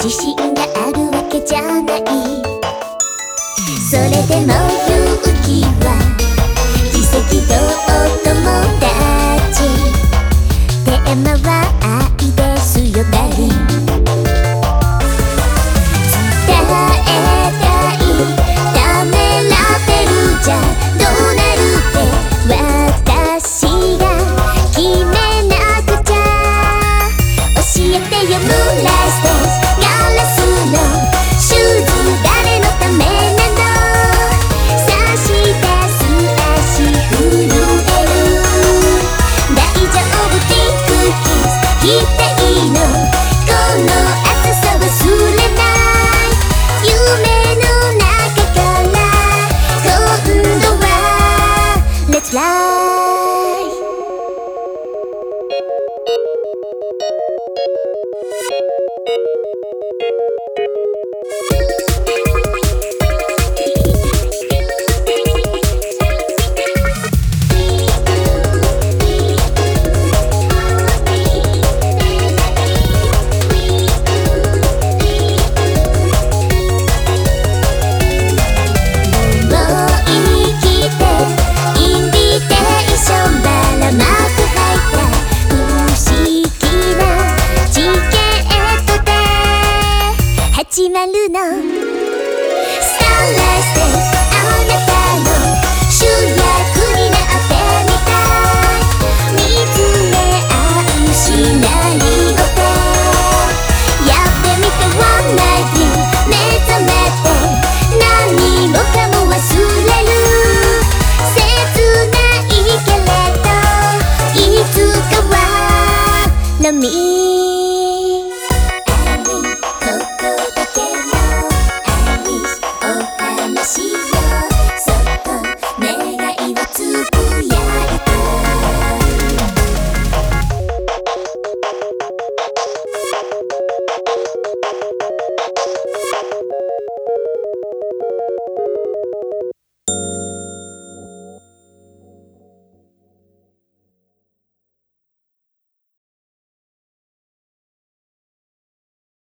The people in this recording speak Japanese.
自信があるわけじゃない。それでも勇気は奇跡とお友達。テーマは愛ですよダーリン。伝えたいためらってるじゃどうなるって私が決めなくちゃ。教えてよムーンライステージガラスのシューズ誰のためなの。差し出す足震える大丈夫ティックキス言っていいのこの暑さ忘れない夢の中から今度は Let's fly。始まるの